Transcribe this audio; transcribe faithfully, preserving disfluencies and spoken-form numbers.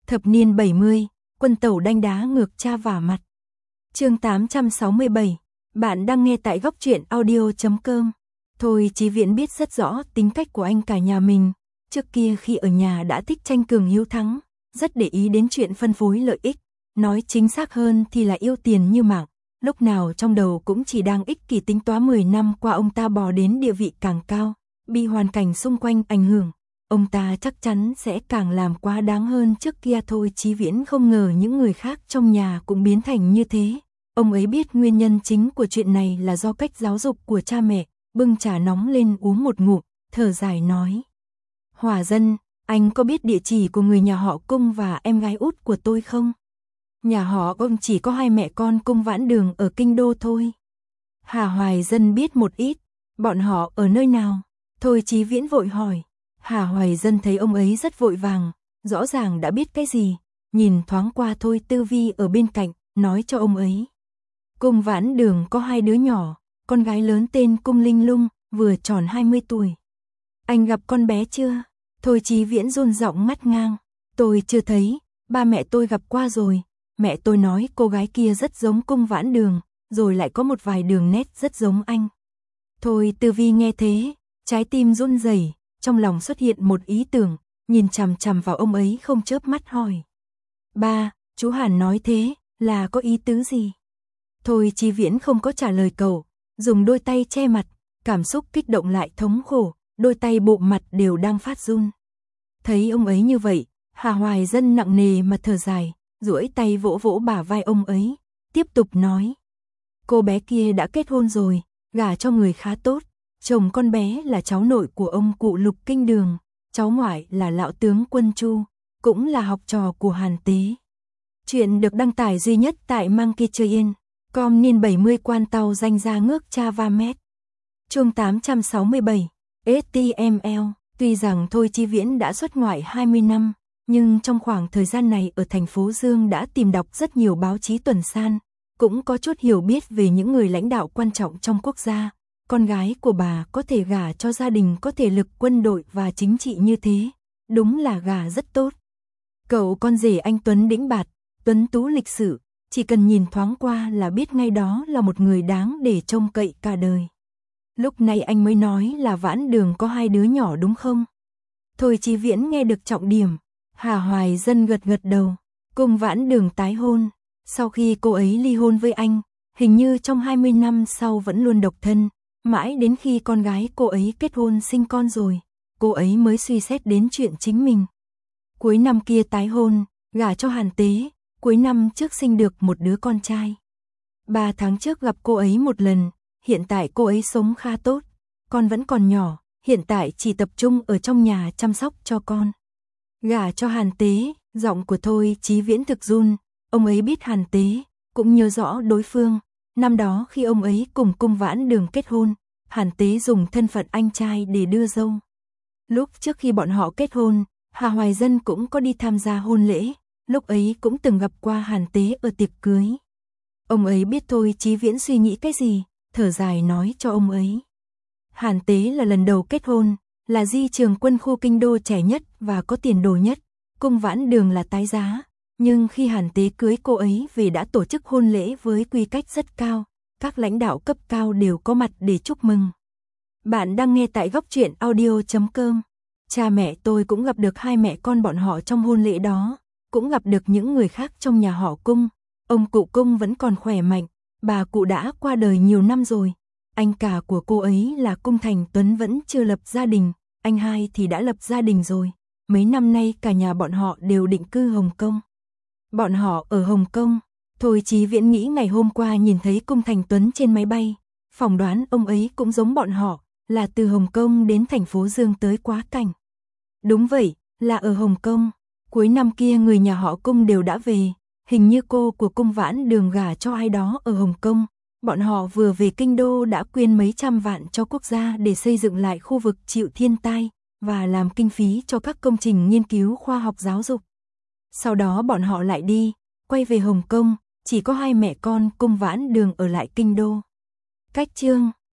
Thập niên bảy mươi, quân tẩu đanh đá ngược cha vả mặt. Chương tám trăm sáu mươi bảy, bạn đang nghe tại góc truyện audio chấm com. Thôi Chí Viễn biết rất rõ tính cách của anh cả nhà mình. Trước kia khi ở nhà đã thích tranh cường hiếu thắng, rất để ý đến chuyện phân phối lợi ích. Nói chính xác hơn thì là yêu tiền như mạng. Lúc nào trong đầu cũng chỉ đang ích kỷ tính toán mười năm qua ông ta bò đến địa vị càng cao, bị hoàn cảnh xung quanh ảnh hưởng. Ông ta chắc chắn sẽ càng làm quá đáng hơn trước kia. Thôi Chí Viễn không ngờ những người khác trong nhà cũng biến thành như thế. Ông ấy biết nguyên nhân chính của chuyện này là do cách giáo dục của cha mẹ. Bưng trà nóng lên uống một ngụm, thở dài nói: Hòa Dân, anh có biết địa chỉ của người nhà họ Cung và em gái út của tôi không? Nhà họ ông chỉ có hai mẹ con Cung Vãn Đường ở kinh đô thôi. Hà Hoài Dân biết một ít. Bọn họ ở nơi nào? Thôi Chí Viễn vội hỏi. Hà Hoài Dân thấy ông ấy rất vội vàng, rõ ràng đã biết cái gì, nhìn thoáng qua Thôi Tư Vi ở bên cạnh, nói cho ông ấy. Cung Vãn Đường có hai đứa nhỏ, con gái lớn tên Cung Linh Lung, vừa tròn hai mươi tuổi. Anh gặp con bé chưa? Thôi Chí Viễn run giọng ngắt ngang. Tôi chưa thấy, ba mẹ tôi gặp qua rồi. Mẹ tôi nói cô gái kia rất giống Cung Vãn Đường, rồi lại có một vài đường nét rất giống anh. Thôi Tư Vi nghe thế, trái tim run rẩy, trong lòng xuất hiện một ý tưởng, nhìn chằm chằm vào ông ấy không chớp mắt hỏi. Ba, chú Hàn nói thế, là có ý tứ gì? Thôi Chí Viễn không có trả lời cậu, dùng đôi tay che mặt, cảm xúc kích động lại thống khổ, đôi tay bộ mặt đều đang phát run. Thấy ông ấy như vậy, Hà Hoài Dân nặng nề mà thở dài, duỗi tay vỗ vỗ bả vai ông ấy, tiếp tục nói. Cô bé kia đã kết hôn rồi, gả cho người khá tốt, chồng con bé là cháu nội của ông cụ Lục Kinh Đường, cháu ngoại là lão tướng Quân Chu, cũng là học trò của Hàn Tế. Chuyện được đăng tải duy nhất tại Monkey Train, com niên bảy mươi quan tàu danh ra ngước cha va mét. Chương tám trăm sáu mươi bảy, ét tê em lờ, tuy rằng Thôi Chí Viễn đã xuất ngoại hai mươi năm, nhưng trong khoảng thời gian này ở thành phố Dương đã tìm đọc rất nhiều báo chí tuần san, cũng có chút hiểu biết về những người lãnh đạo quan trọng trong quốc gia. Con gái của bà có thể gả cho gia đình có thể lực quân đội và chính trị như thế, đúng là gả rất tốt. Cậu con rể anh Tuấn đĩnh bạt, tuấn tú lịch sự, chỉ cần nhìn thoáng qua là biết ngay đó là một người đáng để trông cậy cả đời. Lúc này anh mới nói là Vãn Đường có hai đứa nhỏ đúng không? Thôi Chí Viễn nghe được trọng điểm. Hà Hoài Dân gật gật đầu. Cung Vãn Đường tái hôn. Sau khi cô ấy ly hôn với anh, hình như trong hai mươi năm sau vẫn luôn độc thân, mãi đến khi con gái cô ấy kết hôn sinh con rồi, cô ấy mới suy xét đến chuyện chính mình. Cuối năm kia tái hôn, gả cho Hàn Tế, cuối năm trước sinh được một đứa con trai. Ba tháng trước gặp cô ấy một lần, hiện tại cô ấy sống khá tốt, con vẫn còn nhỏ, hiện tại chỉ tập trung ở trong nhà chăm sóc cho con. Gả cho Hàn Tế, giọng của Thôi Chí Viễn thực run, ông ấy biết Hàn Tế, cũng nhớ rõ đối phương. Năm đó khi ông ấy cùng Cung Vãn Đường kết hôn, Hàn Tế dùng thân phận anh trai để đưa dâu. Lúc trước khi bọn họ kết hôn, Hà Hoài Dân cũng có đi tham gia hôn lễ, lúc ấy cũng từng gặp qua Hàn Tế ở tiệc cưới. Ông ấy biết Thôi Chí Viễn suy nghĩ cái gì, thở dài nói cho ông ấy. Hàn Tế là lần đầu kết hôn, là di trường quân khu kinh đô trẻ nhất và có tiền đồ nhất, Cung Vãn Đường là tái giá. Nhưng khi Hàn Tế cưới cô ấy về đã tổ chức hôn lễ với quy cách rất cao, các lãnh đạo cấp cao đều có mặt để chúc mừng. Bạn đang nghe tại góc truyện audio chấm com. Cha mẹ tôi cũng gặp được hai mẹ con bọn họ trong hôn lễ đó, cũng gặp được những người khác trong nhà họ Cung. Ông cụ Cung vẫn còn khỏe mạnh, bà cụ đã qua đời nhiều năm rồi. Anh cả của cô ấy là Cung Thành Tuấn vẫn chưa lập gia đình, anh hai thì đã lập gia đình rồi. Mấy năm nay cả nhà bọn họ đều định cư Hồng Kông. Bọn họ ở Hồng Kông, Thôi Chí Viễn nghĩ ngày hôm qua nhìn thấy Cung Thành Tuấn trên máy bay, phỏng đoán ông ấy cũng giống bọn họ, là từ Hồng Kông đến thành phố Dương tới quá cảnh. Đúng vậy, là ở Hồng Kông, cuối năm kia người nhà họ Cung đều đã về, hình như cô của Cung Vãn Đường gả cho ai đó ở Hồng Kông. Bọn họ vừa về kinh đô đã quyên mấy trăm vạn cho quốc gia để xây dựng lại khu vực chịu thiên tai và làm kinh phí cho các công trình nghiên cứu khoa học giáo dục. Sau đó bọn họ lại đi, quay về Hồng Kông, chỉ có hai mẹ con Cung Vãn Đường ở lại kinh đô. Cách chương